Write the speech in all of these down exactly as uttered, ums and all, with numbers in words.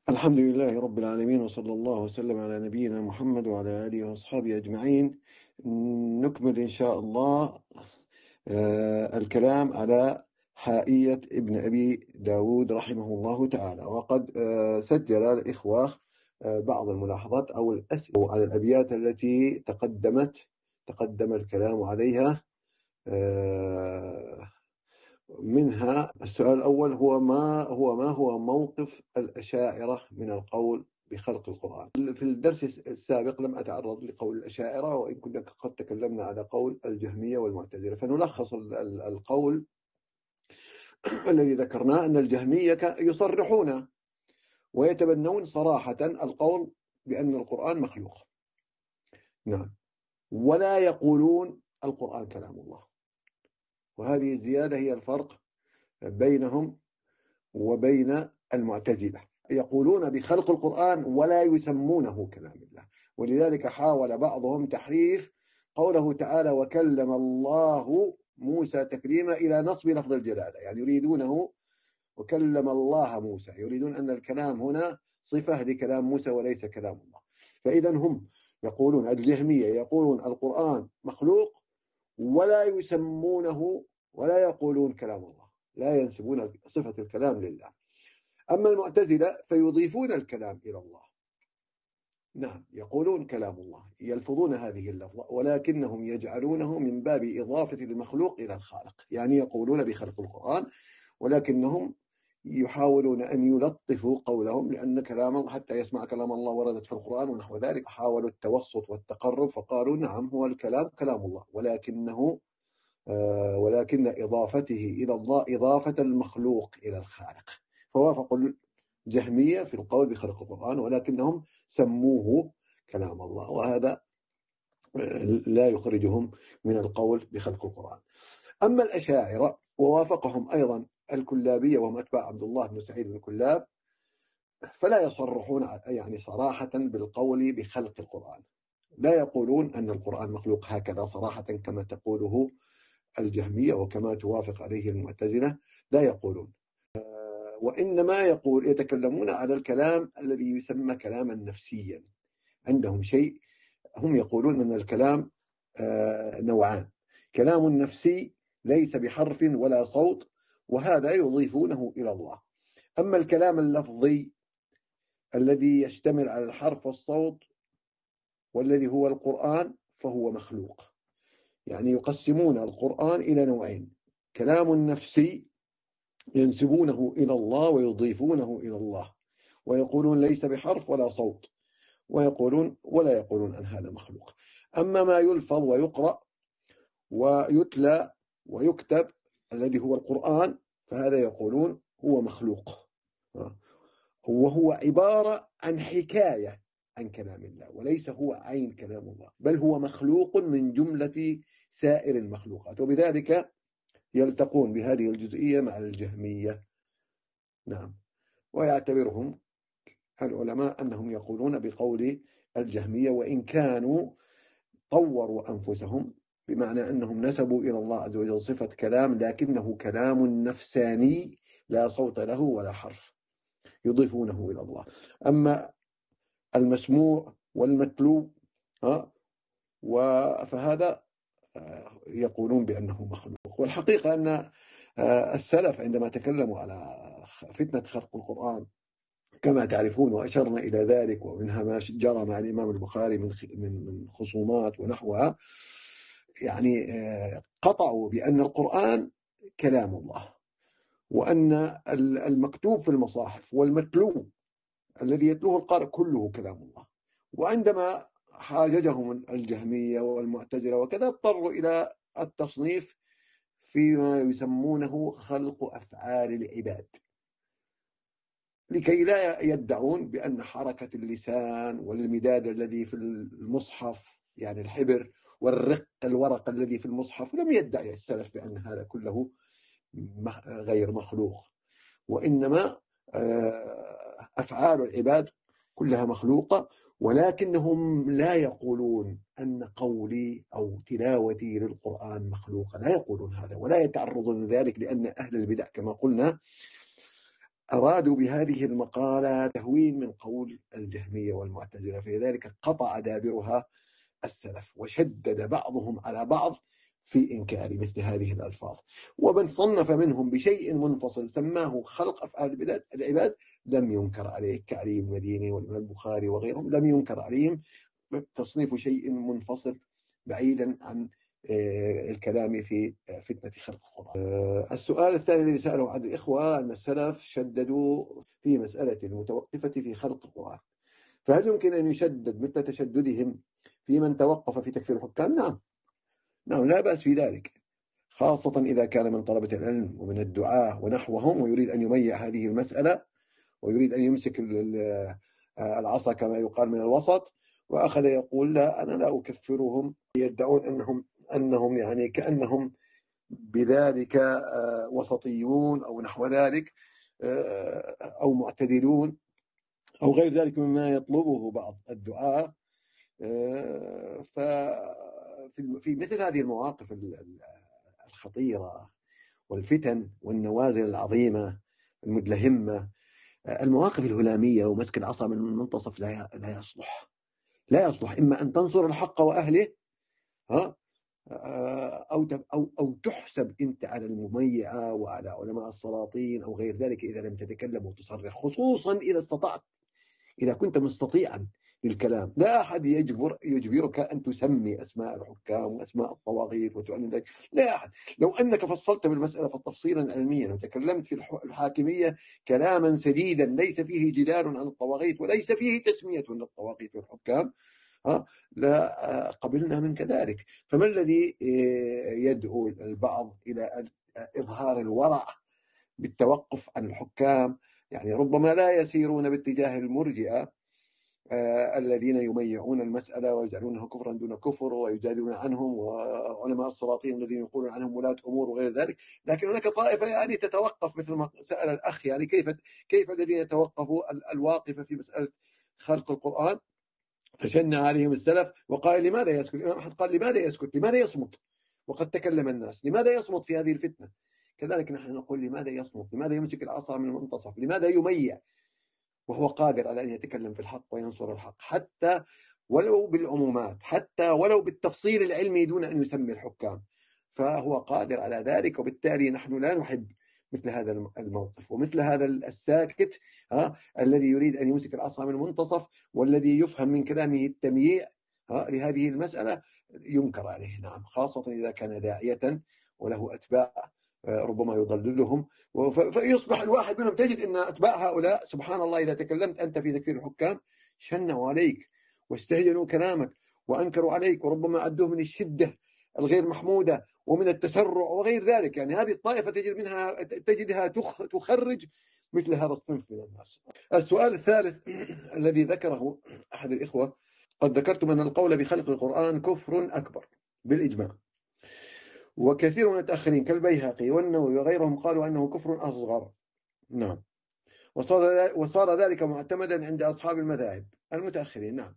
الحمد لله رب العالمين، وصلى الله وسلم على نبينا محمد وعلى آله وأصحابه أجمعين. نكمل إن شاء الله آه الكلام على حائية ابن أبي داود رحمه الله تعالى. وقد آه سجل الإخوة آه بعض الملاحظات أو الأسئلة على الأبيات التي تقدمت تقدم الكلام عليها. آه منها السؤال الأول هو ما هو ما هو موقف الأشاعرة من القول بخلق القرآن. في الدرس السابق لم أتعرض لقول الأشاعرة، وإن كنا قد تكلمنا على قول الجهمية والمعتزلة. فنلخص القول الذي ذكرناه أن الجهمية يصرحون ويتبنون صراحة القول بأن القرآن مخلوق، نعم، ولا يقولون القرآن كلام الله. وهذه الزيادة هي الفرق بينهم وبين المعتزلة. يقولون بخلق القرآن ولا يسمونه كلام الله، ولذلك حاول بعضهم تحريف قوله تعالى وكلم الله موسى تكليما إلى نصب لفظ الجلالة، يعني يريدونه وكلم الله موسى، يريدون أن الكلام هنا صفة لكلام موسى وليس كلام الله. فإذا هم يقولون، الجهمية يقولون القرآن مخلوق ولا يسمونه ولا يقولون كلام الله، لا ينسبون صفة الكلام لله. أما المعتزلة فيضيفون الكلام إلى الله، نعم، يقولون كلام الله، يلفظون هذه اللفظة، ولكنهم يجعلونه من باب إضافة المخلوق إلى الخالق، يعني يقولون بخلق القرآن ولكنهم يحاولون أن يلطفوا قولهم، لأن كلام الله حتى يسمع كلام الله وردت في القرآن ونحو ذلك، حاولوا التوسط والتقرب فقالوا نعم هو الكلام كلام الله، ولكنه آه ولكن إضافته إلى الله إضافة المخلوق إلى الخالق. فوافقوا الجهمية في القول بخلق القرآن ولكنهم سموه كلام الله، وهذا لا يخرجهم من القول بخلق القرآن. أما الأشاعرة ووافقهم أيضا الكلابية وهم أتباع عبد الله بن سعيد بن كلاب، فلا يصرحون يعني صراحة بالقول بخلق القرآن، لا يقولون أن القرآن مخلوق هكذا صراحة كما تقوله الجهمية وكما توافق عليه المعتزلة، لا يقولون، وإنما يقول يتكلمون على الكلام الذي يسمى كلاما نفسيا. عندهم شيء هم يقولون أن الكلام نوعان، كلام نفسي ليس بحرف ولا صوت، وهذا يضيفونه إلى الله. أما الكلام اللفظي الذي يشتمل على الحرف والصوت والذي هو القرآن فهو مخلوق. يعني يقسمون القرآن إلى نوعين، كلام نفسي ينسبونه إلى الله ويضيفونه إلى الله ويقولون ليس بحرف ولا صوت، ويقولون ولا يقولون أن هذا مخلوق. أما ما يلفظ ويقرأ ويتلى ويكتب الذي هو القرآن فهذا يقولون هو مخلوق، وهو عبارة عن حكاية عن كلام الله وليس هو عين كلام الله، بل هو مخلوق من جملة سائر المخلوقات، وبذلك يلتقون بهذه الجزئية مع الجهمية، نعم، ويعتبرهم العلماء أنهم يقولون بقول الجهمية، وإن كانوا طوروا أنفسهم بمعنى أنهم نسبوا إلى الله عز وجل صفة كلام لكنه كلام نفساني لا صوت له ولا حرف يضيفونه إلى الله. أما المسموع والمتلو فهذا يقولون بأنه مخلوق. والحقيقة أن السلف عندما تكلموا على فتنة خلق القرآن كما تعرفون وأشرنا إلى ذلك، ومنها ما جرى مع الإمام البخاري من من خصومات ونحوها، يعني قطعوا بأن القرآن كلام الله، وأن المكتوب في المصاحف والمتلو الذي يتلوه القارئ كله كلام الله. وعندما حاججهم الجهمية والمعتزلة وكذا اضطروا إلى التصنيف فيما يسمونه خلق أفعال العباد، لكي لا يدعون بأن حركة اللسان والمداد الذي في المصحف يعني الحبر والرق الورق الذي في المصحف، لم يدعي السلف بأن هذا كله غير مخلوق، وإنما أفعال العباد كلها مخلوقة، ولكنهم لا يقولون أن قولي أو تلاوتي للقرآن مخلوقة، لا يقولون هذا ولا يتعرضون لذلك، لأن أهل البدع كما قلنا أرادوا بهذه المقالة تهوين من قول الجهمية والمعتزلة، فلذلك قطع دابرها السلف، وشدد بعضهم على بعض في إنكار مثل هذه الألفاظ. ومن صنف منهم بشيء منفصل سماه خلق أفعال العباد لم ينكر عليه، كعلي المديني والإمام البخاري وغيرهم، لم ينكر عليهم تصنيف شيء منفصل بعيدا عن الكلام في فتنة خلق القرآن. السؤال الثاني الذي سأله أحد الإخوة أن السلف شددوا في مسألة المتوقفة في خلق القرآن، فهل يمكن أن يشدد مثل تشددهم في من توقف في تكفير الحكام؟ نعم نعم، لا بأس في ذلك، خاصة إذا كان من طلبة العلم ومن الدعاة ونحوهم، ويريد أن يميع هذه المسألة ويريد أن يمسك العصا كما يقال من الوسط، وأخذ يقول لا أنا لا أكفرهم، يدعون أنهم أنهم يعني كأنهم بذلك وسطيون أو نحو ذلك أو معتدلون أو غير ذلك مما يطلبه بعض الدعاة. ففي مثل هذه المواقف الخطيرة والفتن والنوازل العظيمة المدلهمة، المواقف الهلامية ومسك العصا من المنتصف لا لا يصلح لا يصلح إما أن تنصر الحق وأهله ها أو أو أو تحسب أنت على المميعة وعلى علماء السلاطين أو غير ذلك إذا لم تتكلم وتصرح، خصوصا إذا استطعت، إذا كنت مستطيعا للكلام. لا أحد يجبر يجبرك أن تسمي أسماء الحكام وأسماء الطواغيت وتعلن ذلك، لا أحد. لو أنك فصلت بالمسألة تفصيلا علميا وتكلمت في الحاكمية كلاما سديدا ليس فيه جدال عن الطواغيت وليس فيه تسمية للطواغيت والحكام، ها لا قبلنا منك ذلك. فما الذي يدعو البعض إلى إظهار الورع بالتوقف عن الحكام؟ يعني ربما لا يسيرون باتجاه المرجئة آه الذين يميعون المسألة ويجعلونها كفرا دون كفر ويجادلون عنهم، وعلماء السلاطين الذين يقولون عنهم ولاة أمور وغير ذلك. لكن هناك طائفة يعني تتوقف مثل ما سأل الأخ، يعني كيف كيف الذين يتوقفوا الواقفة في مسألة خلق القرآن، فشن عليهم السلف وقال لماذا يسكت؟ الإمام أحمد قال لماذا يسكت؟ لماذا يصمت وقد تكلم الناس؟ لماذا يصمت في هذه الفتنة؟ كذلك نحن نقول لماذا يصمت؟ لماذا يمسك العصا من المنتصف؟ لماذا يميع وهو قادر على أن يتكلم في الحق وينصر الحق، حتى ولو بالعمومات، حتى ولو بالتفصيل العلمي دون أن يسمي الحكام، فهو قادر على ذلك. وبالتالي نحن لا نحب مثل هذا الموقف ومثل هذا الساكت ها الذي يريد أن يمسك العصا من المنتصف والذي يفهم من كلامه التمييع ها لهذه المسألة، ينكر عليه. نعم، خاصة إذا كان داعية وله أتباع ربما يضللهم، فيصبح الواحد منهم تجد أن أتباع هؤلاء سبحان الله إذا تكلمت أنت في تكفير الحكام شنوا عليك واستهجنوا كلامك وأنكروا عليك، وربما عدوه من الشدة الغير محمودة ومن التسرع وغير ذلك. يعني هذه الطائفة تجد منها تجدها تخرج مثل هذا الصنف من الناس. السؤال الثالث الذي ذكره أحد الإخوة: قد ذكرتم أن القول بخلق القرآن كفر أكبر بالإجماع، وكثير من المتأخرين كالبيهقي والنووي وغيرهم قالوا أنه كفر أصغر. نعم، وصار وصار ذلك معتمدا عند أصحاب المذاهب المتأخرين. نعم،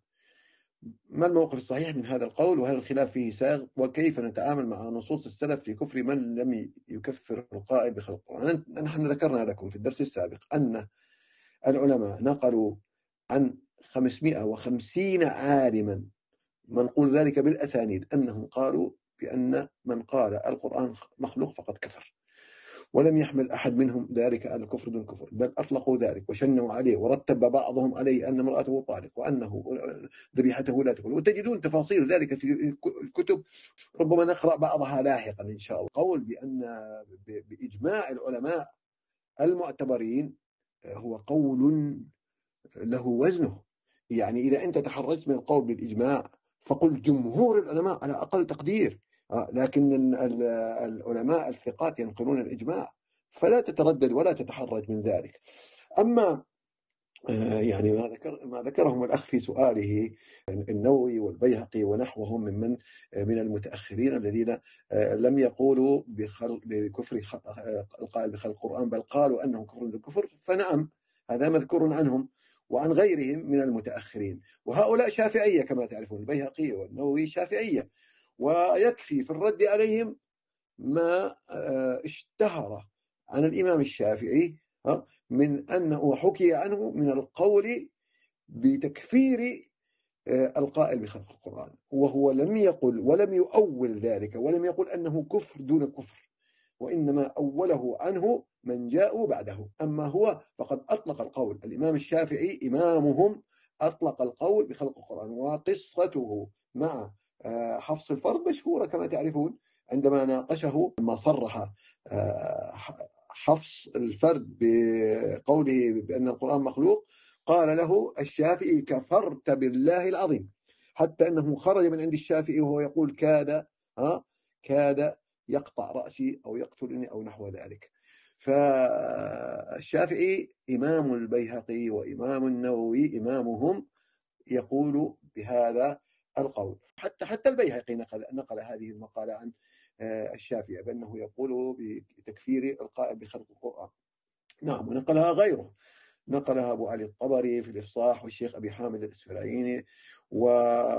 ما الموقف الصحيح من هذا القول، وهل الخلاف فيه ساغ، وكيف نتعامل مع نصوص السلف في كفر من لم يكفر القائل بخلق القرآن؟ نحن ذكرنا لكم في الدرس السابق أن العلماء نقلوا عن خمسمائة وخمسين عالما منقول ذلك بالأسانيد أنهم قالوا بأن من قال القرآن مخلوق فقد كفر، ولم يحمل أحد منهم ذلك على الكفر دون كفر، بل أطلقوا ذلك وشنوا عليه، ورتب بعضهم عليه أن امرأته طالق وأنه ذبيحته لا تكون، وتجدون تفاصيل ذلك في الكتب، ربما نقرأ بعضها لاحقا إن شاء الله. قول بأن بإجماع العلماء المعتبرين هو قول له وزنه. يعني إذا أنت تحرجت من القول بالإجماع فقل جمهور العلماء على أقل تقدير، لكن العلماء الثقات ينقلون الإجماع، فلا تتردد ولا تتحرج من ذلك. أما يعني ما ذكر ما ذكرهم الأخ في سؤاله النووي والبيهقي ونحوهم ممن من المتأخرين الذين لم يقولوا بكفر القائل بخلق القرآن بل قالوا أنه كفر بالكفر، فنعم هذا مذكور عنهم وعن غيرهم من المتأخرين، وهؤلاء شافعية كما تعرفون، البيهقي والنووي شافعية، ويكفي في الرد عليهم ما اشتهر عن الإمام الشافعي من أنه حكي عنه من القول بتكفير القائل بخلق القرآن، وهو لم يقل ولم يؤول ذلك ولم يقل أنه كفر دون كفر، وإنما أوله عنه من جاءوا بعده. أما هو فقد أطلق القول، الإمام الشافعي إمامهم أطلق القول بخلق القرآن، وقصته مع حفص الفرد مشهورة كما تعرفون، عندما ناقشه ما صرح حفص الفرد بقوله بأن القرآن مخلوق، قال له الشافعي كفرت بالله العظيم، حتى أنه خرج من عند الشافعي وهو يقول كاد ها كاد يقطع رأسي أو يقتلني أو نحو ذلك. فالشافعي إمام البيهقي وإمام النووي إمامهم يقول بهذا القول. حتى حتى البيهقي نقل, نقل هذه المقالة عن الشافعي بأنه يقول بتكفير القائل بخلق القرآن. نعم، ونقلها غيره، نقلها أبو علي الطبري في الإفصاح، والشيخ أبي حامد الإسفرايني و...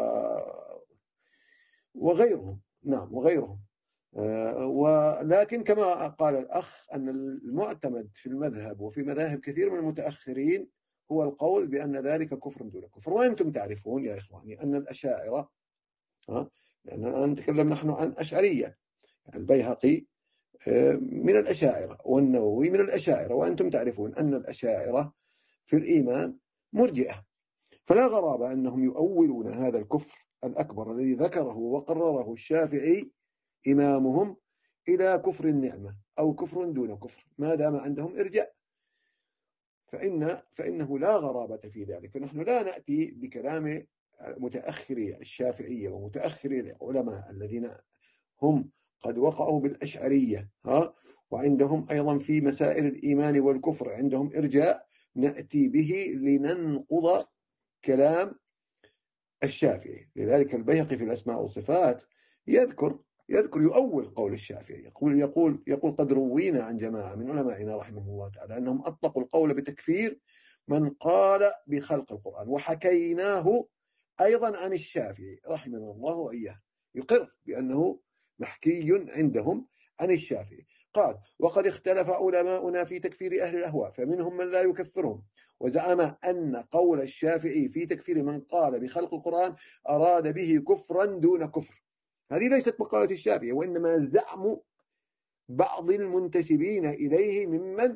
وغيرهم. نعم وغيرهم. ولكن كما قال الأخ أن المعتمد في المذهب وفي مذاهب كثير من المتأخرين هو القول بأن ذلك كفر دون كفر. وأنتم تعرفون يا إخواني أن الأشاعرة، لأننا نتكلم نحن عن أشعرية، البيهقي من الأشاعرة والنووي من الأشاعرة، وأنتم تعرفون أن الأشاعرة في الإيمان مرجئة، فلا غرابة أنهم يؤولون هذا الكفر الأكبر الذي ذكره وقرره الشافعي إمامهم إلى كفر النعمة أو كفر دون كفر، ما دام عندهم إرجاء، فإن فإنه لا غرابة في ذلك. فنحن لا نأتي بكلام متأخري الشافعية ومتأخري العلماء الذين هم قد وقعوا بالأشعرية ها وعندهم أيضا في مسائل الإيمان والكفر عندهم إرجاء، نأتي به لننقض كلام الشافعي. لذلك البيهقي في الأسماء والصفات يذكر يذكر يؤول قول الشافعي، يقول يقول يقول قد روينا عن جماعة من علمائنا رحمه الله تعالى أنهم أطلقوا القول بتكفير من قال بخلق القرآن، وحكيناه أيضا عن الشافعي رحمه الله وإياه، يقر بأنه محكي عندهم عن الشافعي. قال وقد اختلف علماؤنا في تكفير أهل الأهواء، فمنهم من لا يكفرهم، وزعم أن قول الشافعي في تكفير من قال بخلق القرآن أراد به كفرا دون كفر. هذه ليست مقالة الشافعي، وإنما زعم بعض المنتسبين إليه ممن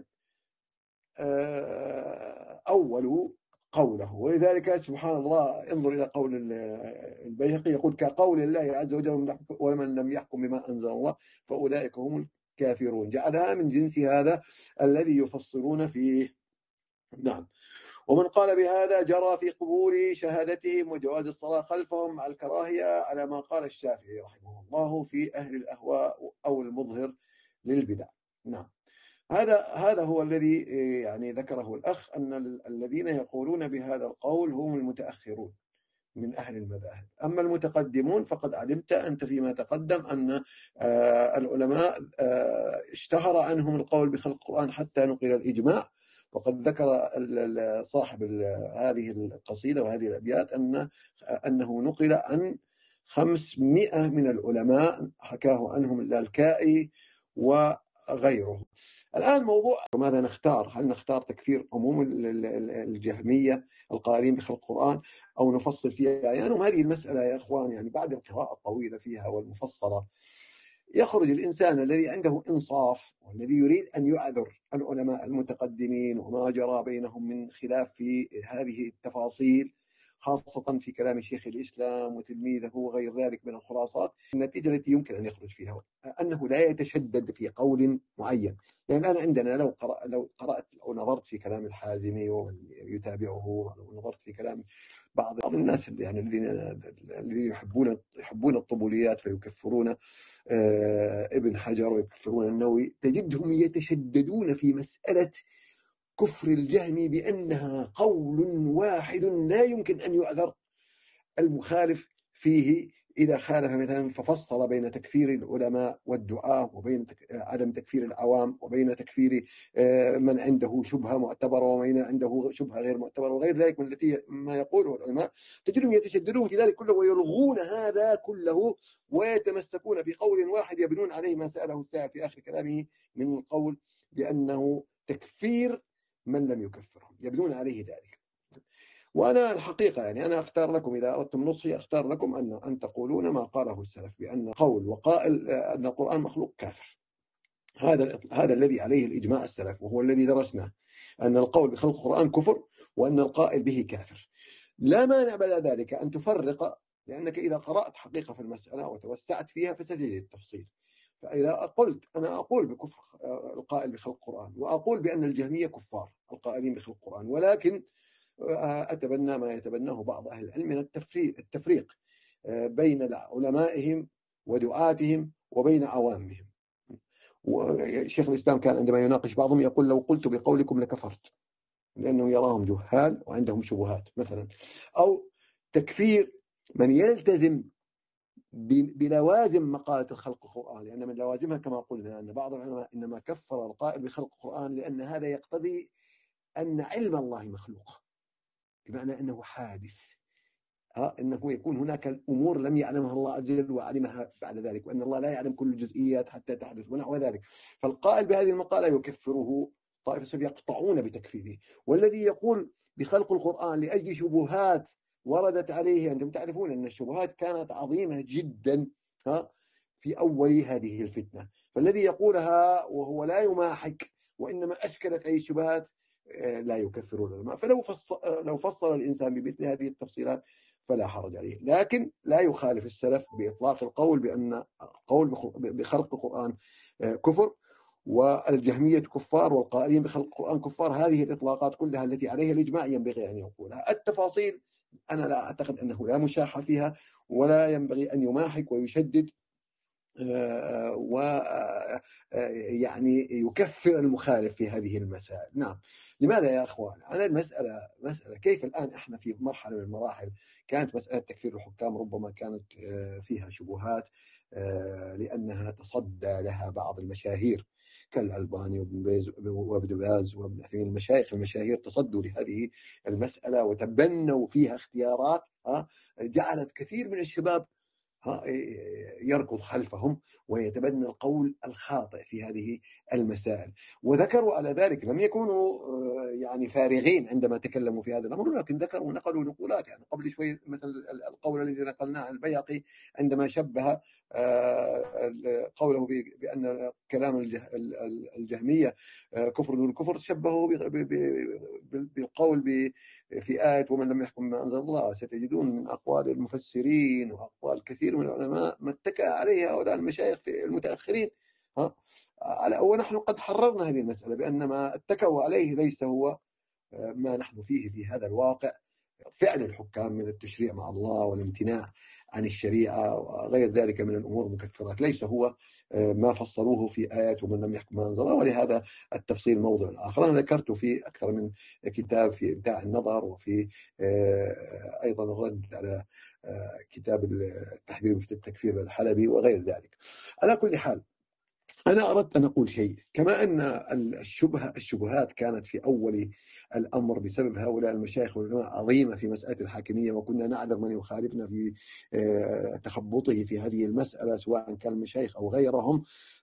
أولوا قوله. ولذلك سبحان الله انظر إلى قول البيهقي يقول كقول الله عز وجل ومن لم يحكم بما أنزل الله فأولئك هم الكافرون، جعلها من جنس هذا الذي يفصلون فيه. نعم. ومن قال بهذا جرى في قبول شهادتهم وجواز الصلاة خلفهم مع الكراهية على ما قال الشافعي رحمه الله في أهل الأهواء أو المظهر للبدع. نعم، هذا هذا هو الذي يعني ذكره الأخ، أن الذين يقولون بهذا القول هم المتأخرون من أهل المذاهب. أما المتقدمون فقد علمت أنت فيما تقدم أن العلماء اشتهر عنهم القول بخلق القرآن حتى نقل الإجماع، وقد ذكر صاحب هذه القصيدة وهذه الأبيات أن أنه نقل عن خمسمائة من العلماء، حكاه عنهم اللالكائي وغيره. الآن موضوع ماذا نختار؟ هل نختار تكفير عموم الجهمية القائلين بخلق القرآن أو نفصل فيها أحيانهم؟ هذه المسألة يا إخوان يعني بعد القراءة الطويلة فيها والمفصلة يخرج الإنسان الذي عنده إنصاف والذي يريد أن يعذر العلماء المتقدمين وما جرى بينهم من خلاف في هذه التفاصيل، خاصة في كلام شيخ الإسلام وتلميذه وغير ذلك من الخلاصات. النتيجة التي يمكن أن يخرج فيها أنه لا يتشدد في قول معين. يعني الآن عندنا لو قرأ لو قرأت أو نظرت في كلام الحازمي ومن يتابعه، ولو نظرت في كلام بعض الناس يعني الذين الذين يحبون يحبون الطبوليات فيكفرون ابن حجر ويكفرون النووي، تجدهم يتشددون في مسألة كفر الجهم بأنها قول واحد لا يمكن أن يعذر المخالف فيه إذا خالف مثلا، ففصل بين تكفير العلماء والدعاة وبين عدم تكفير العوام وبين تكفير من عنده شبهة معتبرة ومن عنده شبهة غير معتبرة وغير ذلك من التي ما يقوله العلماء. تجدهم يتشددون في ذلك كله ويلغون هذا كله ويتمسكون بقول واحد يبنون عليه ما سأله السائل في آخر كلامه من القول بأنه تكفير من لم يكفرهم، يبنون عليه ذلك. وأنا الحقيقة يعني أنا أختار لكم، إذا أردتم نصحي أختار لكم أن أن تقولون ما قاله السلف، بأن قول وقائل أن القرآن مخلوق كافر. هذا هذا الذي عليه الإجماع السلف، وهو الذي درسناه، أن القول بخلق القرآن كفر، وأن القائل به كافر. لا مانع بلا ذلك أن تفرق، لأنك إذا قرأت حقيقة في المسألة وتوسعت فيها فستجد التفصيل. فإذا قلت أنا أقول بكفر القائل بخلق القرآن، وأقول بأن الجهمية كفار القائلين بخلق القرآن، ولكن أتبنى ما يتبناه بعض أهل العلم من التفريق بين علمائهم ودعاتهم وبين عوامهم. وشيخ الإسلام كان عندما يناقش بعضهم يقول لو قلت بقولكم لكفرت، لأنه يراهم جهال وعندهم شبهات مثلا. أو تكفير من يلتزم بلوازم مقالة الخلق القرآن، لأن من لوازمها كما قلنا أن بعض العلماء إنما كفر القائل بخلق القرآن لأن هذا يقتضي أن علم الله مخلوق، بمعنى أنه حادث، أه أنه يكون هناك الأمور لم يعلمها الله عز وجل وعلمها بعد ذلك، وأن الله لا يعلم كل الجزئيات حتى تحدث ونحو ذلك. فالقائل بهذه المقالة يكفره طائفة يقطعون بتكفيره. والذي يقول بخلق القرآن لأجل شبهات وردت عليه، أنتم تعرفون أن الشبهات كانت عظيمة جدا ها في أول هذه الفتنة، فالذي يقولها وهو لا يماحك وإنما أشكلت أي شبهات لا يكفر العلماء. فلو فصل, لو فصل الإنسان بمثل هذه التفصيلات فلا حرج عليه، لكن لا يخالف السلف بإطلاق القول بأن القول بخلق القرآن كفر، والجهمية كفار، والقائلين بخلق القرآن كفار. هذه الإطلاقات كلها التي عليها الإجماع ينبغي أن يقولها. التفاصيل أنا لا أعتقد أنه لا مشاحة فيها، ولا ينبغي أن يماحك ويشدد ويعني يكفر المخالف في هذه المسائل. نعم. لماذا يا أخوان؟ أنا المسألة مسألة كيف الآن إحنا في مرحلة من المراحل كانت مسألة تكفير الحكام ربما كانت فيها شبهات لأنها تصدى لها بعض المشاهير كالألباني وابن باز وابن عثيمين. المشايخ المشاهير تصدوا لهذه المسألة وتبنوا فيها اختيارات جعلت كثير من الشباب يركض خلفهم ويتبنى القول الخاطئ في هذه المسائل. وذكروا على ذلك، لم يكونوا يعني فارغين عندما تكلموا في هذا الأمر، لكن ذكروا ونقلوا نقولات. يعني قبل شوي مثل القول الذي نقلناه عن البيهقي عندما شبه قوله بأن كلام الجهمية كفر دون كفر، شبهه بالقول في آية ومن لم يحكم ما أنزل الله. ستجدون من أقوال المفسرين وأقوال كثير من العلماء ما اتكى عليه هؤلاء المشايخ في المتأخرين. ها ونحن قد حررنا هذه المسألة بأن ما اتكوا عليه ليس هو ما نحن فيه في هذا الواقع. فعل الحكام من التشريع مع الله والامتناع عن الشريعة وغير ذلك من الأمور المكفرات ليس هو ما فصلوه في آيات ومن لم يحكم ما أنزل الله، ولهذا التفصيل موضوع آخر. أنا ذكرته في أكثر من كتاب، في إمتاع النظر، وفي أيضا الرد على كتاب التحذير من التكفير الحلبي وغير ذلك. على كل حال أنا أردت أن أقول شيء، كما أن الشبهة الشبهات كانت في أول الأمر بسبب هؤلاء المشايخ والعلماء عظيمة في مسألة الحاكمية، وكنا نعذر من يخالفنا في تخبطه في هذه المسألة سواء كان المشايخ أو غيرهم،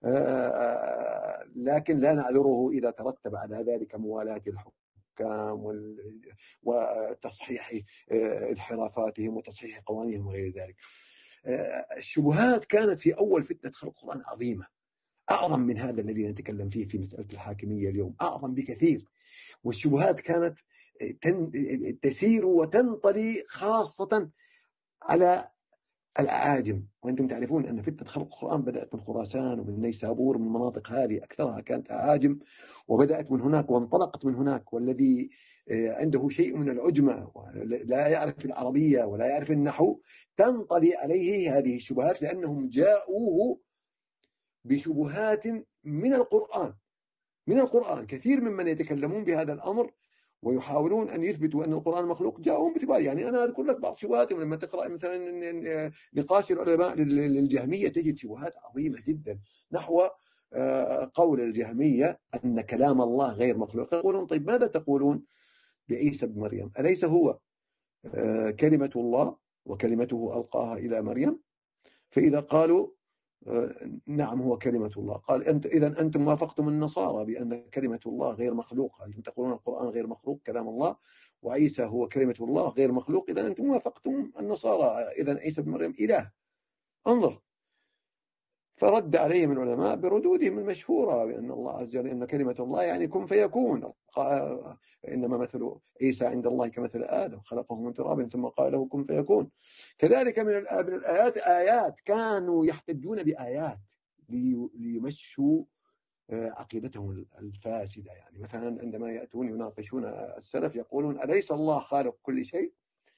لكن لا نعذره إذا ترتب على ذلك موالاة الحكام وتصحيح انحرافاتهم وتصحيح قوانينهم وغير ذلك. الشبهات كانت في أول فتنة خلق القرآن عظيمة، أعظم من هذا الذي نتكلم فيه في مسألة الحاكمية اليوم، أعظم بكثير. والشبهات كانت تسير وتنطلي خاصة على الأعاجم، وأنتم تعرفون أن فتنة خلق القرآن بدأت من خراسان ومن نيسابور، من المناطق هذه أكثرها كانت أعاجم، وبدأت من هناك وانطلقت من هناك. والذي عنده شيء من العجمة لا يعرف العربية ولا يعرف النحو تنطلي عليه هذه الشبهات، لأنهم جاءوه بشبهات من القرآن من القرآن كثير ممن يتكلمون بهذا الأمر ويحاولون أن يثبتوا أن القرآن مخلوق جاءهم بثبات. يعني أنا أذكر لك بعض شبهاتهم، لما تقرأ مثلا نقاش العلماء للجهمية تجد شبهات عظيمة جدا نحو قول الجهمية أن كلام الله غير مخلوق. يقولون طيب ماذا تقولون بعيسى بن مريم؟ أليس هو كلمة الله وكلمته ألقاها إلى مريم؟ فإذا قالوا نعم هو كلمة الله. قال أنت إذا أنتم وافقتم النصارى بأن كلمة الله غير مخلوقة، أنتم تقولون القرآن غير مخلوق كلام الله وعيسى هو كلمة الله غير مخلوق، إذا أنتم وافقتم النصارى، إذا عيسى بن مريم إله. انظر. فرد عليهم العلماء بردودهم المشهورة بأن الله عز وجل إن كلمة الله يعني كن فيكون، إنما مثل عيسى عند الله كمثل آدم خلقه من تراب ثم قال له كن فيكون. كذلك من الآيات آيات كانوا يحتجون بآيات ليمشوا عقيدتهم الفاسدة. يعني مثلا عندما يأتون يناقشون السلف يقولون أليس الله خالق كل شيء؟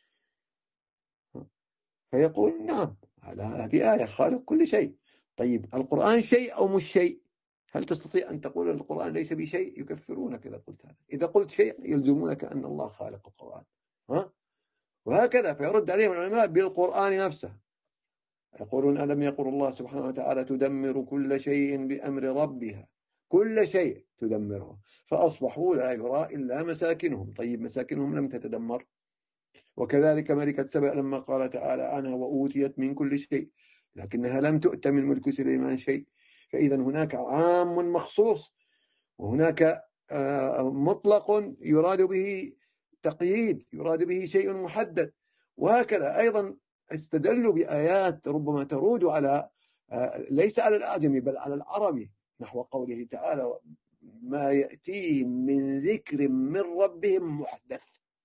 فيقول نعم هذه آية خالق كل شيء. طيب القرآن شيء أو مش شيء؟ هل تستطيع أن تقول القرآن ليس بشيء؟ يكفرونك إذا قلت هذا. إذا قلت شيء يلزمونك أن الله خالق القرآن. ها؟ وهكذا. فيرد عليهم العلماء بالقرآن نفسه، يقولون ألم يقل الله سبحانه وتعالى تدمر كل شيء بأمر ربها، كل شيء تدمره فأصبحوا لا يرى إلا مساكنهم. طيب مساكنهم لم تتدمر. وكذلك ملكة سبأ لما قال تعالى عنها وأوتيت من كل شيء لكنها لم تؤت من ملك سليمان شيء. فإذا هناك عام مخصوص وهناك مطلق يراد به تقييد، يراد به شيء محدد. وهكذا أيضا استدلوا بآيات ربما ترود على ليس على الأعجمي بل على العربي، نحو قوله تعالى ما يأتيهم من ذكر من ربهم محدث.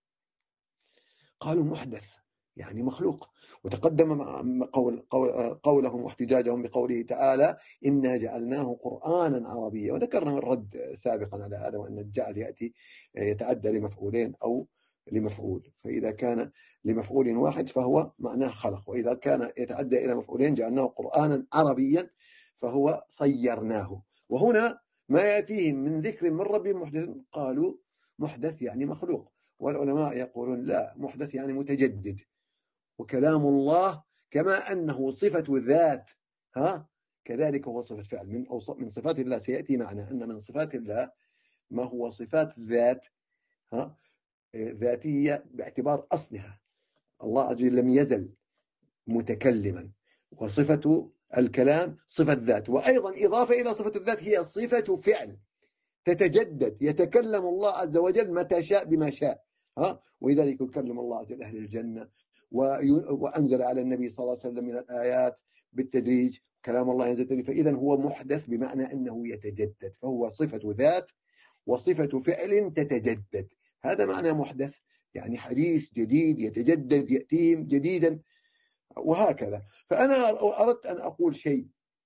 قالوا محدث يعني مخلوق. وتقدم مع قول قولهم واحتجاجهم بقوله تعالى إنا جعلناه قرآنا عربيا، وذكرنا الرد سابقا على هذا، وأن الجعل يأتي يتعدى لمفعولين أو لمفعول، فإذا كان لمفعول واحد فهو معناه خلق، وإذا كان يتعدى إلى مفعولين جعلناه قرآنا عربيا فهو صيرناه. وهنا ما يأتيهم من ذكر من ربهم محدث، قالوا محدث يعني مخلوق، والعلماء يقولون لا، محدث يعني متجدد. وكلام الله كما أنه صفة ذات ها كذلك هو صفة فعل. من من صفات الله سيأتي معنا أن من صفات الله ما هو صفات ذات ها ذاتية باعتبار أصلها. الله عز وجل لم يزل متكلما، وصفة الكلام صفة ذات، وأيضا إضافة إلى صفة الذات هي صفة فعل تتجدد. يتكلم الله عز وجل متى شاء بما شاء ها ولذلك يكلم الله عز وجل أهل الجنة، وأنزل على النبي صلى الله عليه وسلم من الآيات بالتدريج كلام الله ينزل. فإذا هو محدث بمعنى أنه يتجدد، فهو صفة ذات وصفة فعل تتجدد. هذا معنى محدث، يعني حديث جديد يتجدد يأتيهم جديدا وهكذا. فأنا أردت أن أقول شيء،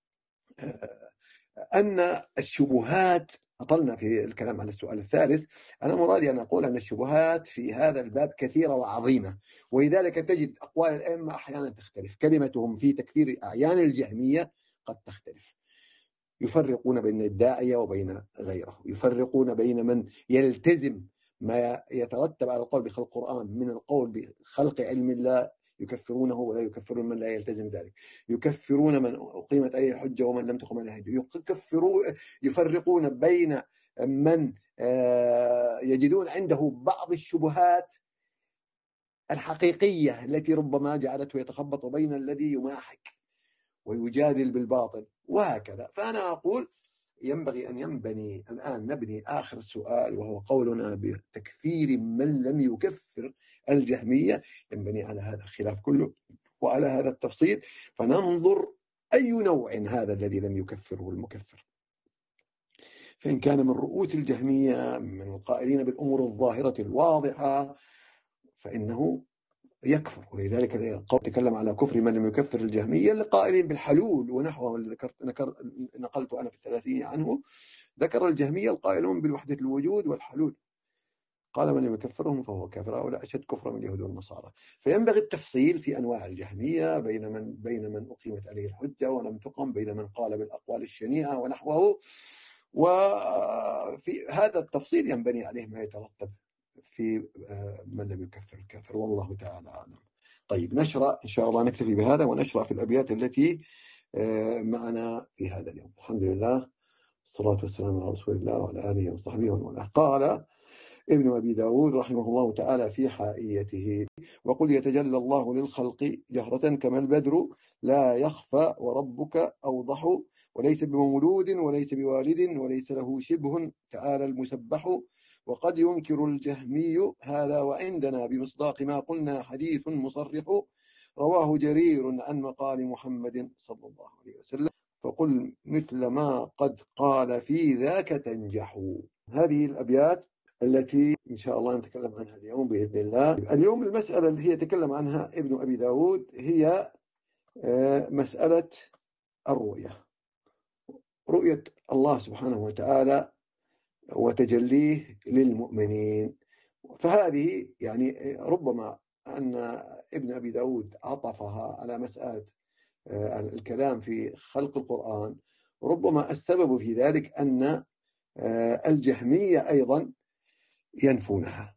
أن الشبهات، أطلنا في الكلام عن السؤال الثالث، أنا مرادي أن أقول أن الشبهات في هذا الباب كثيرة وعظيمة، ولذلك تجد أقوال الأئمة أحيانا تختلف. كلمتهم في تكفير أعيان الجهمية قد تختلف، يفرقون بين الداعية وبين غيره، يفرقون بين من يلتزم ما يترتب على القول بخلق القرآن من القول بخلق علم الله يكفرونه ولا يكفرون من لا يلتزم ذلك، يكفرون من أقيمت عليه الحجة ومن لم تقم عليه الحجة، يفرقون بين من يجدون عنده بعض الشبهات الحقيقية التي ربما جعلته يتخبط بين الذي يماحك ويجادل بالباطل وهكذا. فأنا أقول ينبغي أن ينبني الآن نبني آخر السؤال، وهو قولنا بتكفير من لم يكفر الجهمية، ينبني على هذا الخلاف كله وعلى هذا التفصيل، فننظر أي نوع هذا الذي لم يكفره المكفر. فإن كان من رؤوس الجهمية من القائلين بالأمور الظاهرة الواضحة فإنه يكفر. ولذلك قول تكلم على كفر من لم يكفر الجهمية القائلين بالحلول ونحوه، ذكرت نقلت أنا في الثلاثين عنه، ذكر الجهمية القائلون بالوحدة الوجود والحلول، قال من لم يكفرهم فهو كافر، أو أشد كفر من اليهود والنصارى. فينبغي التفصيل في أنواع الجهمية بين من بين من أقيمت عليه الحجة ولم تقم، بين من قال بالأقوال الشنيعة ونحوه، وفي هذا التفصيل ينبني عليه ما يترتب في من لم يكفر الكافر، والله تعالى أعلم. طيب نشرع إن شاء الله، نكتفي بهذا ونشرع في الأبيات التي معنا في هذا اليوم. الحمد لله، الصلاة والسلام على رسول الله وعلى آله وصحبه ومن والاه. قال ابن أبي داود رحمه الله تعالى في حائيته: وقل يتجلى الله للخلق جهرة كما البدر لا يخفى وربك أوضح وليس بمولود وليس بوالد وليس له شبه تعالى المسبح. وقد ينكر الجهمي هذا وعندنا بمصداق ما قلنا حديث مصرح رواه جرير عن مقال محمد صلى الله عليه وسلم فقل مثل ما قد قال في ذاك تنجح. هذه الأبيات التي إن شاء الله نتكلم عنها اليوم بإذن الله. اليوم المسألة اللي هي تكلم عنها ابن أبي داود هي مسألة الرؤية، رؤية الله سبحانه وتعالى وتجليه للمؤمنين. فهذه يعني ربما أن ابن أبي داود عطفها على مسألة الكلام في خلق القرآن، ربما السبب في ذلك أن الجهمية أيضا ينفونها،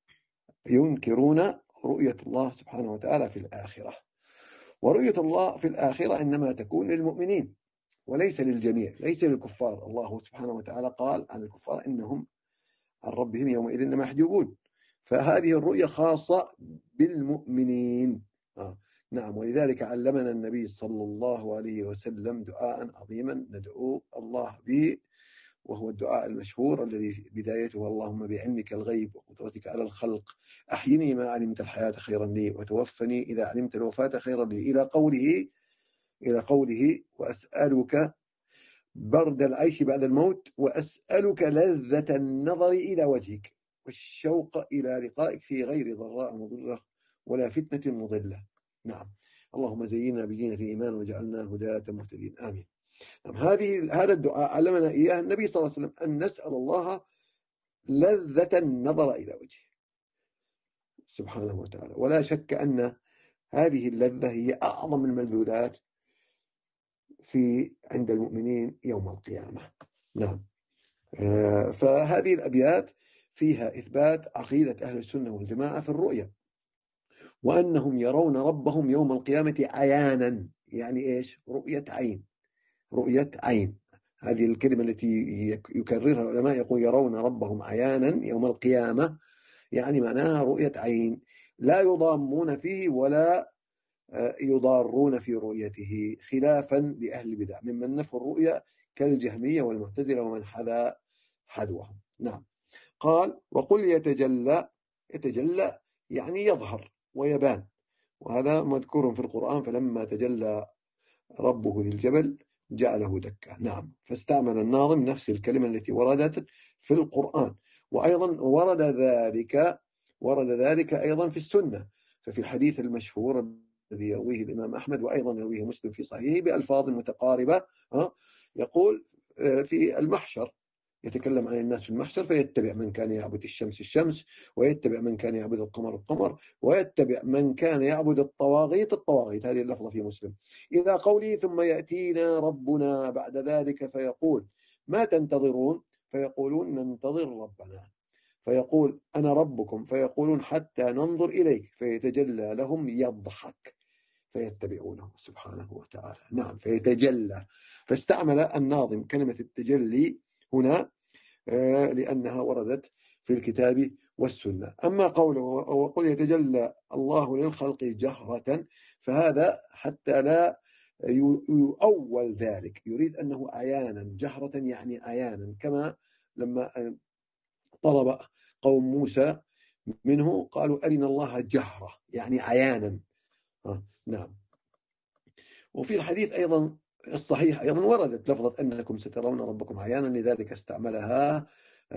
ينكرون رؤية الله سبحانه وتعالى في الآخرة. ورؤية الله في الآخرة إنما تكون للمؤمنين وليس للجميع، ليس للكفار. الله سبحانه وتعالى قال عن الكفار إنهم عن ربهم يومئذ لمحجوبون، فهذه الرؤية خاصة بالمؤمنين. آه. نعم، ولذلك علمنا النبي صلى الله عليه وسلم دعاء عظيما ندعو الله به، وهو الدعاء المشهور الذي بدايته اللهم بعلمك الغيب وقدرتك على الخلق أحيني ما علمت الحياة خيرا لي وتوفني إذا علمت الوفاة خيرا لي، إلى قوله إلى قوله وأسألك برد العيش بعد الموت وأسألك لذة النظر إلى وجهك والشوق إلى لقائك في غير ضراء مضرة ولا فتنة مضلة. نعم، اللهم زينا بزينة الإيمان وجعلنا هداة مهتدين، آمين. نعم، هذه هذا الدعاء علمنا إياه النبي صلى الله عليه وسلم، أن نسأل الله لذة النظر إلى وجهه سبحانه وتعالى. ولا شك أن هذه اللذة هي أعظم الملذوذات في عند المؤمنين يوم القيامة. نعم. آه فهذه الأبيات فيها إثبات عقيدة أهل السنة والجماعة في الرؤية، وأنهم يرون ربهم يوم القيامة عيانا. يعني إيش؟ رؤية عين، رؤية عين. هذه الكلمة التي يكررها العلماء، يقول يرون ربهم عيانا يوم القيامة، يعني معناها رؤية عين، لا يضامون فيه ولا يضارون في رؤيته، خلافا لأهل البدع ممن نفوا الرؤيا كالجهمية والمعتزلة ومن حذا حذوهم. نعم. قال وقل يتجلى، يتجلى يعني يظهر ويبان، وهذا مذكور في القرآن فلما تجلى ربه للجبل جعله دكا. نعم، فاستعمل الناظم نفس الكلمة التي وردت في القرآن، وأيضا ورد ذلك ورد ذلك أيضا في السنة. ففي الحديث المشهور الذي يرويه الإمام أحمد وأيضا يرويه مسلم في صحيحه بألفاظ متقاربة، يقول في المحشر يتكلم عن الناس في المحشر فيتبع من كان يعبد الشمس الشمس، ويتبع من كان يعبد القمر القمر، ويتبع من كان يعبد الطواغيت الطواغيت. هذه اللفظة في مسلم. إلى قوله ثم يأتينا ربنا بعد ذلك فيقول ما تنتظرون؟ فيقولون ننتظر ربنا، فيقول أنا ربكم، فيقولون حتى ننظر إليك، فيتجلى لهم يضحك فيتبعونه سبحانه وتعالى. نعم، فيتجلى. فاستعمل الناظم كلمة التجلي هنا لأنها وردت في الكتاب والسنة. أما قوله وقل يتجلى الله للخلق جهرة، فهذا حتى لا يؤول ذلك، يريد أنه عيانا، جهرة يعني عيانا، كما لما طلب قوم موسى منه قالوا أرنا الله جهرة يعني عيانا. آه نعم. وفي الحديث أيضا الصحيح أيضا وردت لفظة أنكم سترون ربكم عيانا، لذلك استعملها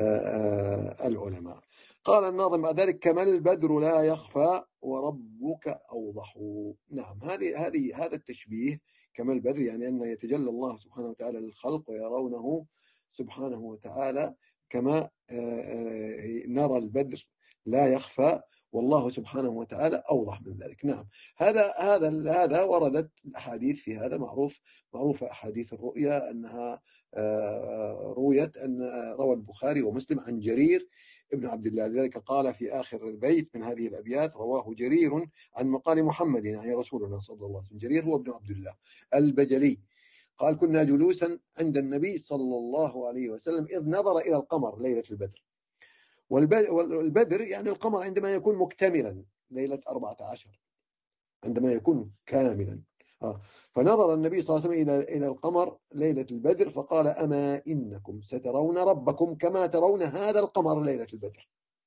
العلماء. قال الناظم بعد ذلك كما البدر لا يخفى وربك أوضح. نعم، هذه هذه هذا التشبيه كما البدر يعني أن يتجلى الله سبحانه وتعالى للخلق ويرونه سبحانه وتعالى كما نرى البدر لا يخفى، والله سبحانه وتعالى أوضح من ذلك. نعم، هذا هذا هذا وردت الأحاديث في هذا، معروف معروفة أحاديث الرؤيا أنها رويت أن روى البخاري ومسلم عن جرير ابن عبد الله، لذلك قال في آخر البيت من هذه الأبيات رواه جرير عن مقال محمد يعني رسولنا صلى الله عليه وسلم. جرير هو ابن عبد الله البجلي، قال كنا جلوسا عند النبي صلى الله عليه وسلم إذ نظر إلى القمر ليلة البدر، والبدر يعني القمر عندما يكون مكتملا ليلة أربعة عشر، عندما يكون كاملا. فنظر النبي صلى الله عليه وسلم إلى القمر ليلة البدر فقال: أما إنكم سترون ربكم كما ترون هذا القمر ليلة البدر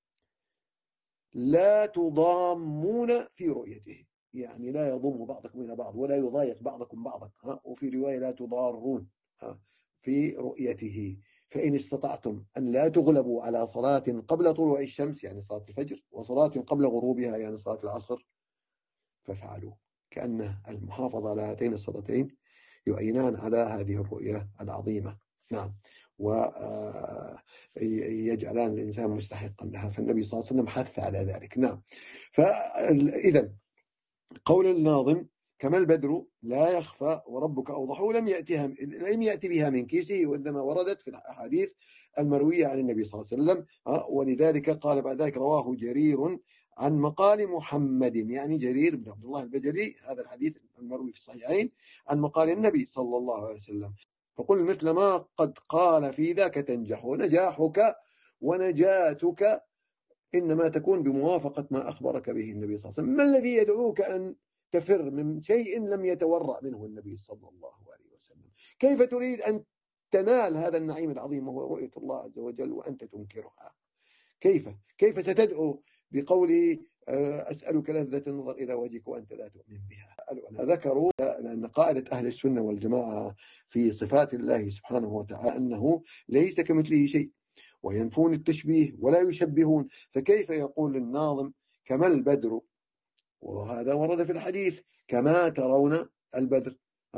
لا تضامون في رؤيته، يعني لا يضم بعضكم إلى بعض ولا يضايق بعضكم بعضا، وفي رواية لا تضارون في رؤيته، فإن استطعتم أن لا تغلبوا على صلاة قبل طلوع الشمس يعني صلاة الفجر وصلاة قبل غروبها يعني صلاة العصر فافعلوا. كأن المحافظة على هاتين الصلاتين يعينان على هذه الرؤية العظيمة. نعم، ويجعلان الإنسان مستحقا لها، فالنبي صلى الله عليه وسلم حث على ذلك. نعم، فإذا قول الناظم: كما البدر لا يخفى وربك أوضح، لم يأتها لم يأتي بها من كيسه، وإنما وردت في الأحاديث المروية عن النبي صلى الله عليه وسلم. ولذلك قال بعد ذلك: رواه جرير عن مقال محمد، يعني جرير بن عبد الله البجلي، هذا الحديث المروي في الصحيحين عن مقال النبي صلى الله عليه وسلم. فقل مثل ما قد قال في ذاك تنجح، ونجاحك ونجاتك إنما تكون بموافقة ما أخبرك به النبي صلى الله عليه وسلم. ما الذي يدعوك أن تفر من شيء لم يتورع منه النبي صلى الله عليه وسلم؟ كيف تريد أن تنال هذا النعيم العظيم وهو رؤية الله عز وجل وأنت تنكرها؟ كيف كيف ستدعو بقوله أسألك لذة النظر إلى وجهك وأنت لا تؤمن بها؟ ذكروا أن قاعدة أهل السنة والجماعة في صفات الله سبحانه وتعالى أنه ليس كمثله شيء، وينفون التشبيه ولا يشبهون. فكيف يقول الناظم كما البدر، وهذا ورد في الحديث كما ترون البدر؟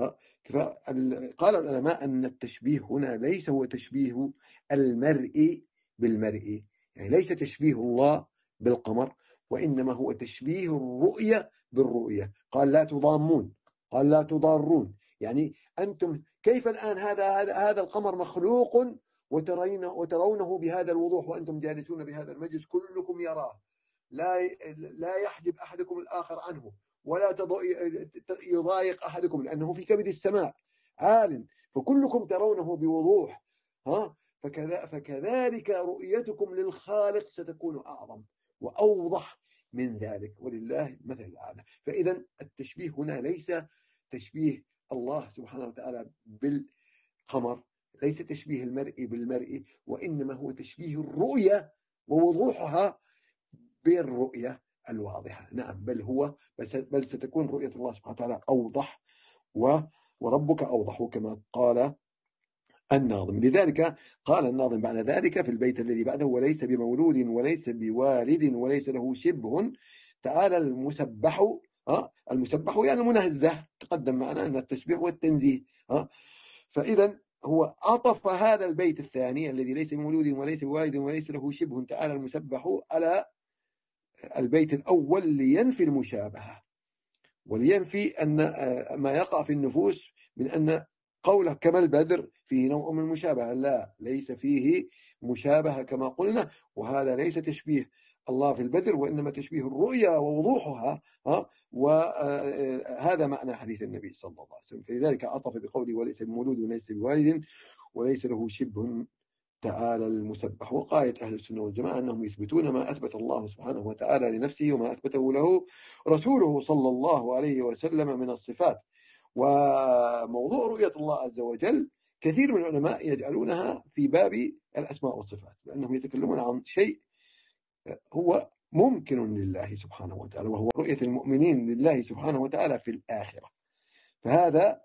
قال العلماء أن التشبيه هنا ليس هو تشبيه المرء بالمرء، يعني ليس تشبيه الله بالقمر، وإنما هو تشبيه الرؤية بالرؤية. قال لا تضامون، قال لا تضارون، يعني أنتم كيف الآن هذا هذا هذا القمر مخلوق وترونه وترونه بهذا الوضوح وأنتم جالسون بهذا المجلس كلكم يراه، لا لا يحجب أحدكم الآخر عنه، ولا يضايق أحدكم لأنه في كبد السماء عال، فكلكم ترونه بوضوح. ها فكذا فكذلك رؤيتكم للخالق ستكون أعظم وأوضح من ذلك، ولله مثل الأعلى. فإذا التشبيه هنا ليس تشبيه الله سبحانه وتعالى بالقمر، ليس تشبيه المرء بالمرء، وإنما هو تشبيه الرؤية ووضوحها بالرؤية الواضحة. نعم، بل هو بل ستكون رؤية الله سبحانه وتعالى أوضح، وربك أوضح كما قال الناظم. لذلك قال الناظم بعد ذلك في البيت الذي بعده: وليس بمولود وليس بوالد وليس له شبه تعالى المسبح. ها المسبح يعني المنزه، تقدم معنا أن التسبيح والتنزيه. ها فإذا هو عطف هذا البيت الثاني الذي ليس بمولود وليس بوالد وليس له شبه تعالى المسبح على البيت الأول لينفي المشابهة، ولينفي أن ما يقع في النفوس من أن قوله كما البدر فيه نوع من المشابهة. لا، ليس فيه مشابهة كما قلنا، وهذا ليس تشبيه الله في البدر، وإنما تشبيه الرؤيا ووضوحها. ها وهذا معنى حديث النبي صلى الله عليه وسلم. فلذلك عطف بقوله وليس بمولود وليس بوالد وليس له شبه تعالى المسبح. وقاية أهل السنة والجماعة أنهم يثبتون ما أثبت الله سبحانه وتعالى لنفسه وما أثبته له رسوله صلى الله عليه وسلم من الصفات. وموضوع رؤية الله عز وجل كثير من العلماء يجعلونها في باب الأسماء والصفات، لأنهم يتكلمون عن شيء هو ممكن لله سبحانه وتعالى، وهو رؤية المؤمنين لله سبحانه وتعالى في الآخرة. فهذا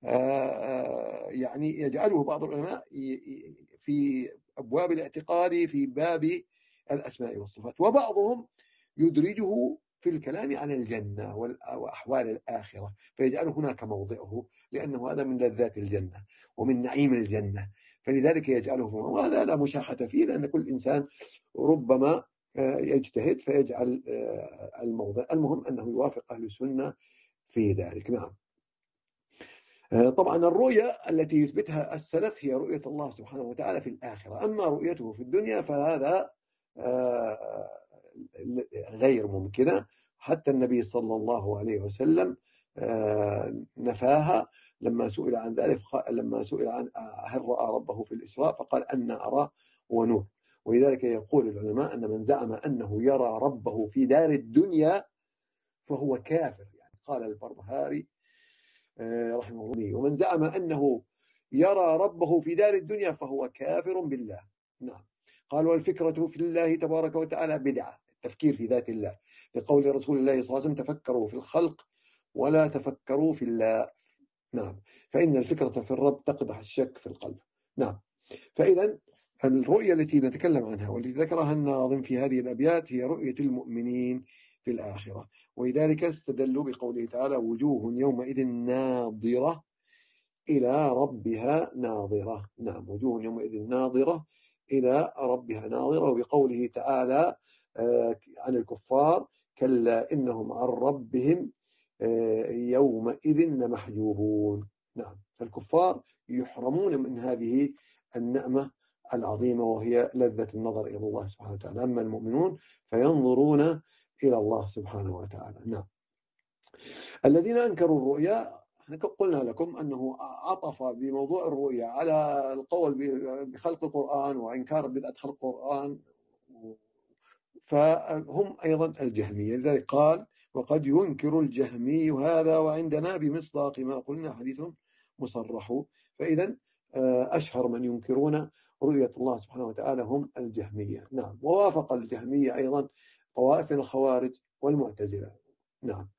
يعني يجعله بعض العلماء في أبواب الاعتقاد في باب الأسماء والصفات، وبعضهم يدرجه في الكلام عن الجنة وأحوال الآخرة، فيجعله هناك موضعه، لأنه هذا من لذات الجنة ومن نعيم الجنة، فلذلك يجعله. وهذا لا مشاحة فيه، لأن كل إنسان ربما يجتهد فيجعل الموضع. المهم أنه يوافق أهل السنة في ذلك. نعم. طبعا الرؤية التي يثبتها السلف هي رؤية الله سبحانه وتعالى في الآخرة، أما رؤيته في الدنيا فهذا غير ممكنة. حتى النبي صلى الله عليه وسلم نفاها لما سئل عن ذلك، لما سئل عن هل رأى ربه في الإسراء فقال أن أرى ونور. ولذلك يقول العلماء أن من زعم أنه يرى ربه في دار الدنيا فهو كافر، يعني قال البربهاري رحمه الله. ومن زعم أنه يرى ربه في دار الدنيا فهو كافر بالله. نعم. قال والفكرة في الله تبارك وتعالى بدعة، التفكير في ذات الله، لقول رسول الله صلى الله عليه وسلم تفكروا في الخلق ولا تفكروا في الله. نعم. فإن الفكرة في الرب تقدح الشك في القلب. نعم. فإذا الرؤية التي نتكلم عنها والتي ذكرها الناظم في هذه الأبيات هي رؤية المؤمنين في الآخرة، ولذلك استدلوا بقوله تعالى وجوه يومئذ ناظرة إلى ربها ناظرة. نعم، وجوه يومئذ ناظرة إلى ربها ناظرة. وبقوله تعالى عن الكفار كلا إنهم عن ربهم يومئذ لمحجوبون. نعم، فالكفار يحرمون من هذه النعمة العظيمة وهي لذة النظر إلى الله سبحانه وتعالى. أما المؤمنون فينظرون إلى الله سبحانه وتعالى. نعم. الذين أنكروا الرؤيا قلنا لكم أنه عطف بموضوع الرؤيا على القول بخلق القرآن وإنكار بدعة خلق القرآن، فهم أيضا الجهمية. لذلك قال وقد ينكر الجهمي هذا وعندنا بمصداق ما قلنا حديث مصرح. فإذا أشهر من ينكرون رؤية الله سبحانه وتعالى هم الجهمية. نعم. ووافق الجهمية أيضا طوائف الخوارج والمعتزلة. نعم.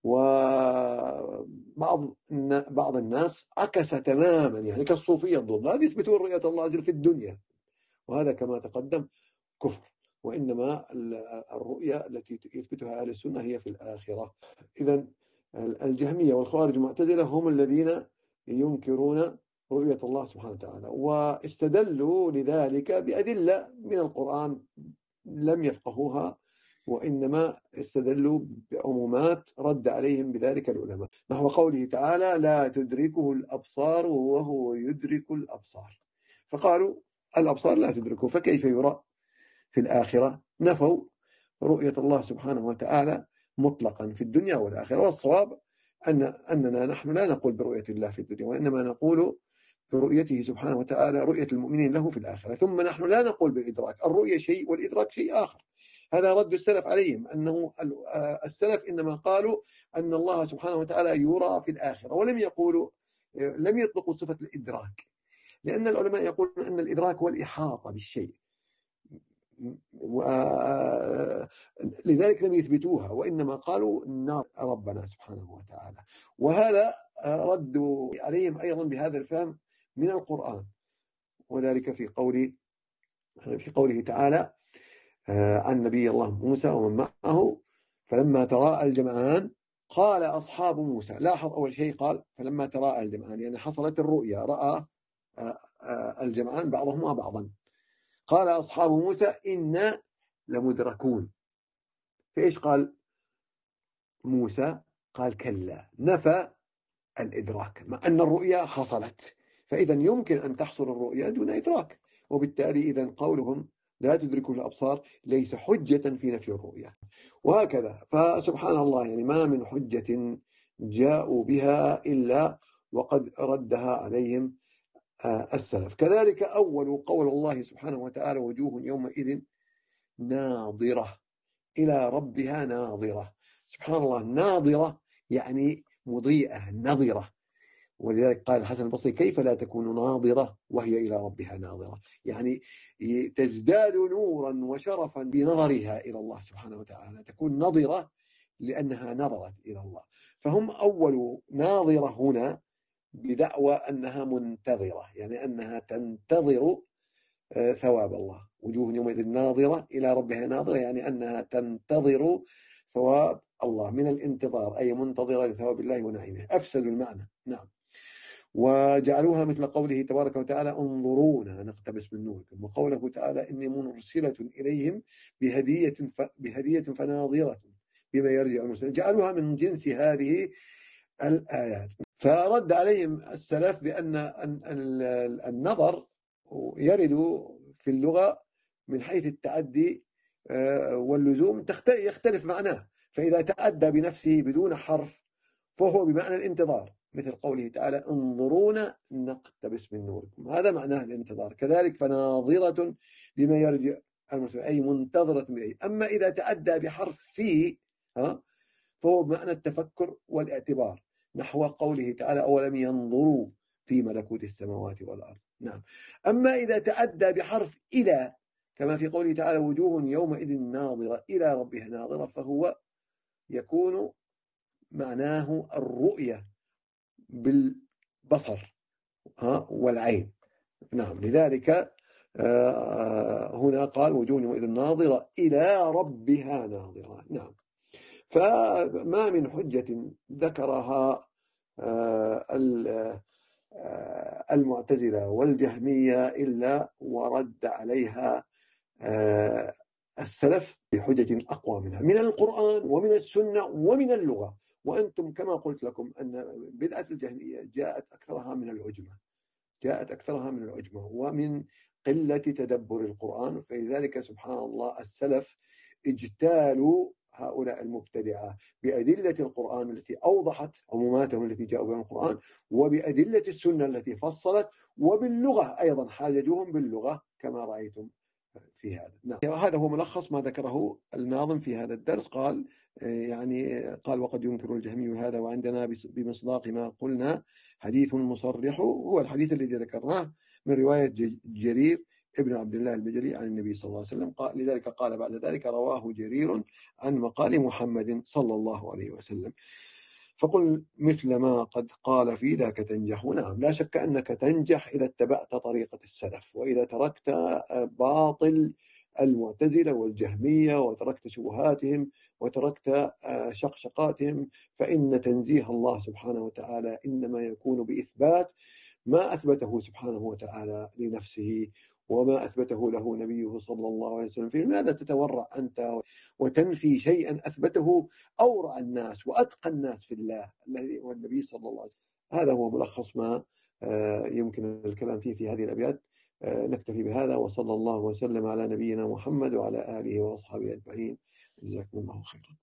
وبعض بعض الناس عكس تماما، يعني كالصوفية الضلال يثبتون رؤية الله عز وجل في الدنيا، وهذا كما تقدم كفر، وإنما الرؤية التي يثبتها أهل السنة هي في الآخرة. إذن الجهمية والخوارج المعتزلة هم الذين ينكرون رؤية الله سبحانه وتعالى، واستدلوا لذلك بأدلة من القرآن لم يفقهوها، وإنما استدلوا بعمومات رد عليهم بذلك العلماء، نحو قوله تعالى لا تدركه الأبصار وهو يدرك الأبصار، فقالوا الأبصار لا تدركه فكيف يرى في الآخرة؟ نفوا رؤية الله سبحانه وتعالى مطلقا في الدنيا والآخرة. والصواب أن أننا نحن لا نقول برؤية الله في الدنيا، وإنما نقول برؤيته سبحانه وتعالى رؤية المؤمنين له في الآخرة. ثم نحن لا نقول بالإدراك، الرؤية شيء والإدراك شيء آخر. هذا رد السلف عليهم، أنه السلف إنما قالوا أن الله سبحانه وتعالى يرى في الآخرة، ولم يقولوا لم يطلقوا صفة الإدراك، لأن العلماء يقولون أن الإدراك هو الإحاطة بالشيء، لذلك لم يثبتوها، وإنما قالوا نرى ربنا سبحانه وتعالى. وهذا ردوا عليهم أيضا بهذا الفهم من القرآن، وذلك في قوله في قوله تعالى عن نبي الله موسى ومن معه فلما تراءى الجمعان قال أصحاب موسى. لاحظ أول شيء قال فلما تراءى الجمعان، يعني حصلت الرؤيا، رأى الجمعان بعضهما بعضا. قال أصحاب موسى إنا لمدركون. فإيش قال موسى؟ قال كلا، نفى الإدراك مع أن الرؤيا حصلت. فإذا يمكن أن تحصل الرؤيا دون إدراك، وبالتالي إذا قولهم لا تدركوا الأبصار ليس حجة في نفي الرؤيا. وهكذا فسبحان الله، يعني ما من حجة جاءوا بها إلا وقد ردها عليهم السلف. كذلك أول قول الله سبحانه وتعالى وجوه يومئذ ناظرة إلى ربها ناظرة. سبحان الله، ناظرة يعني مضيئة نظرة، ولذلك قال الحسن البصري كيف لا تكون ناظرة وهي إلى ربها ناظرة، يعني تزداد نورا وشرفا بنظرها إلى الله سبحانه وتعالى، تكون نظرة لأنها نظرت إلى الله. فهم أول ناظرة هنا بدعوى أنها منتظرة، يعني أنها تنتظر ثواب الله. وجوه يومئذ ناظرة إلى ربها ناظرة، يعني أنها تنتظر ثواب الله، من الانتظار أي منتظرة لثواب الله ونعيمه. أفسدوا المعنى. نعم. وجعلوها مثل قوله تبارك وتعالى انظرونا نقتبس من نوركم، وقوله تعالى إني مرسلة إليهم بهدية بهدية فناظرة بما يرجع المرسلين. جعلوها من جنس هذه الآيات. فرد عليهم السلف بأن النظر يرد في اللغة من حيث التعدي واللزوم يختلف معناه، فإذا تأدى بنفسه بدون حرف فهو بمعنى الانتظار، مثل قوله تعالى انظرونا نقتبس من نوركم، هذا معناه الانتظار. كذلك فناظرة بما يرجع المرسل، أي منتظرة بأي. أما إذا تأدى بحرف في ها فهو بمعنى التفكر والاعتبار، نحو قوله تعالى أولم ينظروا في ملكوت السماوات والأرض. نعم. أما إذا تأدى بحرف إلى كما في قوله تعالى وجوه يومئذ ناظرة إلى ربها ناظرة، فهو يكون معناه الرؤية بالبصر والعين. نعم. لذلك هنا قال وجوه يومئذ ناظرة إلى ربها ناظرة. نعم. فما من حجة ذكرها المعتزلة والجهمية إلا ورد عليها السلف بحجج أقوى منها من القرآن ومن السنة ومن اللغة. وأنتم كما قلت لكم أن بدعة الجهمية جاءت أكثرها من العجمة جاءت أكثرها من العجمة ومن قلة تدبر القرآن. فلذلك سبحان الله السلف اجتالوا هؤلاء المبتدعة بأدلة القرآن التي أوضحت عموماتهم التي جاءوا بها القرآن، وبأدلة السنة التي فصلت، وباللغة أيضا حاججوهم باللغة كما رأيتم في هذا. نعم. هذا هو ملخص ما ذكره الناظم في هذا الدرس. قال يعني قال وقد ينكر الجهمي هذا وعندنا بمصداق ما قلنا حديث مصرح، هو الحديث الذي ذكرناه من رواية جرير ابن عبد الله البجلي عن النبي صلى الله عليه وسلم. قال لذلك قال بعد ذلك رواه جرير عن مقال محمد صلى الله عليه وسلم. فقل مثل ما قد قال في ذاك تنجح. نعم، لا شك أنك تنجح إذا اتبعت طريقة السلف، وإذا تركت باطل المعتزلة والجهمية وتركت شبهاتهم وتركت شقشقاتهم، فإن تنزيه الله سبحانه وتعالى إنما يكون بإثبات ما أثبته سبحانه وتعالى لنفسه وما أثبته له نبيه صلى الله عليه وسلم. في ماذا تتورع أنت وتنفي شيئا أثبته أورع الناس وأتقى الناس في الله الذي هو النبي صلى الله عليه وسلم؟ هذا هو ملخص ما يمكن الكلام فيه في هذه الأبيات. نكتفي بهذا، وصلى الله وسلم على نبينا محمد وعلى آله وأصحابه أجمعين. جزاكم الله خيرا.